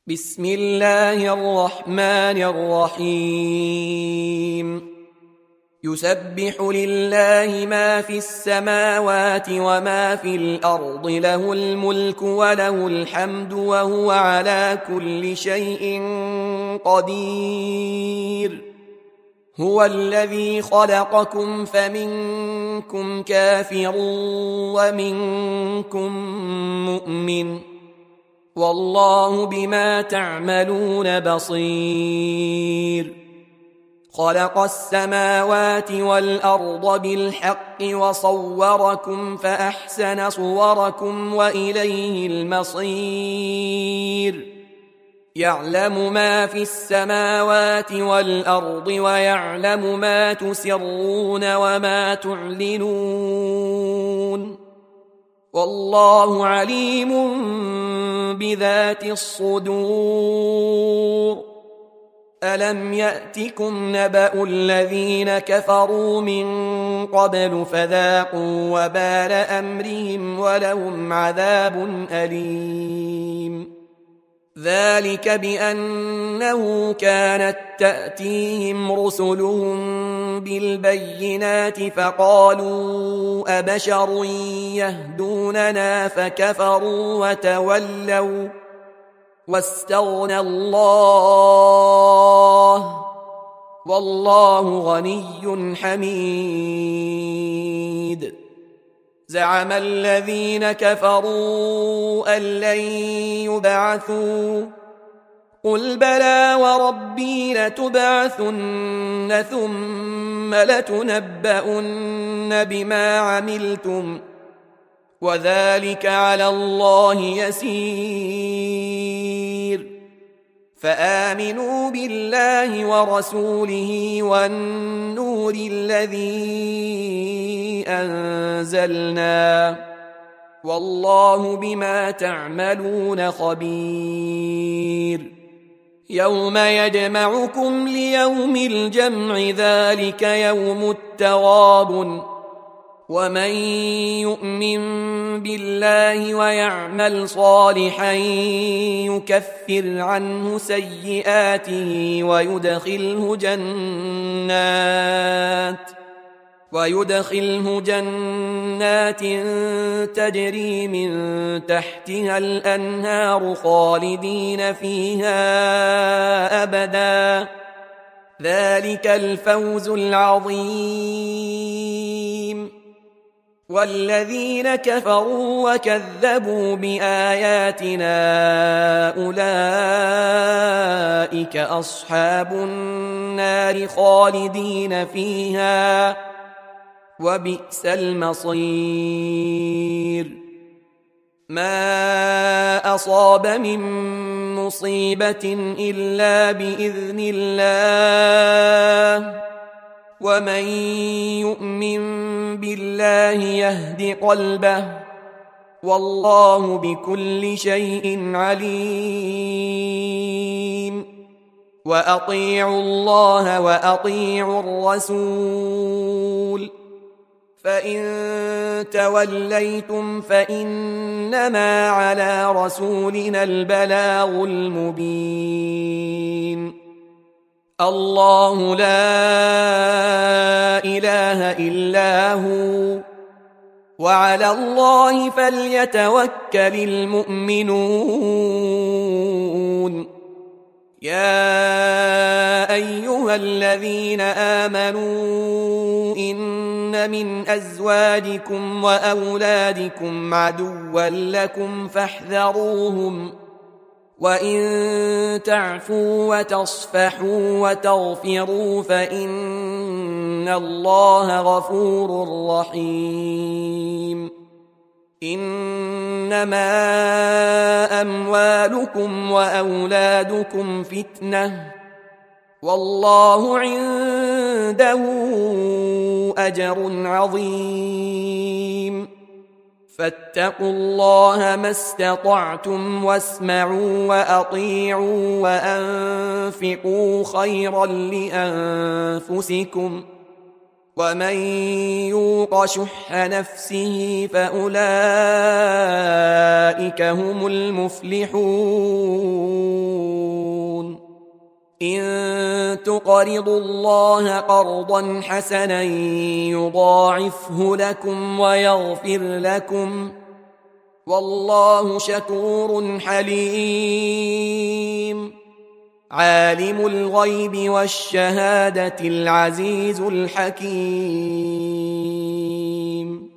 بسم الله الرحمن الرحيم يسبح لله ما في السماوات وما في الأرض له الملك وله الحمد وهو على كل شيء قدير هو الذي خلقكم فمنكم كافر ومنكم مؤمن والله بما تعملون بصير خلق السماوات والأرض بالحق وصوركم فأحسن صوركم وإليه المصير يعلم ما في السماوات والأرض ويعلم ما تسرون وما تعلنون والله عليم بذات الصدور ألم يأتكم نبأ الذين كفروا من قبل فذاقوا وبال أمرهم ولهم عذاب أليم ذلك بأنه كانت تأتيهم رسلهم بالبينات فقالوا أبشر يهدوننا فكفروا وتولوا واستغنى الله والله غني حميد زعم الذين كفروا أن لن يبعثوا قل بلى وربي لتبعثن ثم لتنبؤن بما عملتم وذلك على الله يسير فآمنوا بالله ورسوله والنور الذي أنزلنا والله بما تعملون خبير يوم يجمعكم ليوم الجمع ذلك يوم التغابن ومن يؤمن بالله ويعمل صالحا يكفر عنه سيئاته ويدخله جنات تجري من تحتها الأنهار خالدين فيها أبدا ذلك الفوز العظيم والذين كفروا وكذبوا بآياتنا أولئك أصحاب النار خالدين فيها وبئس المصير ما أصاب من مصيبة إلا بإذن الله ومن يؤمن بالله يهد قلبه والله بكل شيء عليم وأطيعوا الله وأطيعوا الرسول فإن توليتم فإنما على رسولنا البلاغ المبين الله لا إله إلا هو وعلى الله فليتوكل المؤمنون يا أيها الذين آمنوا إن من أزواجكم وأولادكم عدوا لكم فاحذروهم وإن تعفوا وتصفحوا وتغفروا فإن الله غفور رحيم إنما أموالكم وأولادكم فتنة والله عنده أجر عظيم فاتقوا الله ما استطعتم واسمعوا وأطيعوا وأنفقوا خيرا لأنفسكم ومن يوق شح نفسه فأولئك هم المفلحون. إن تقرضوا الله قرضا حسنا يضاعفه لكم ويغفر لكم والله شكور حليم عالم الغيب والشهادة العزيز الحكيم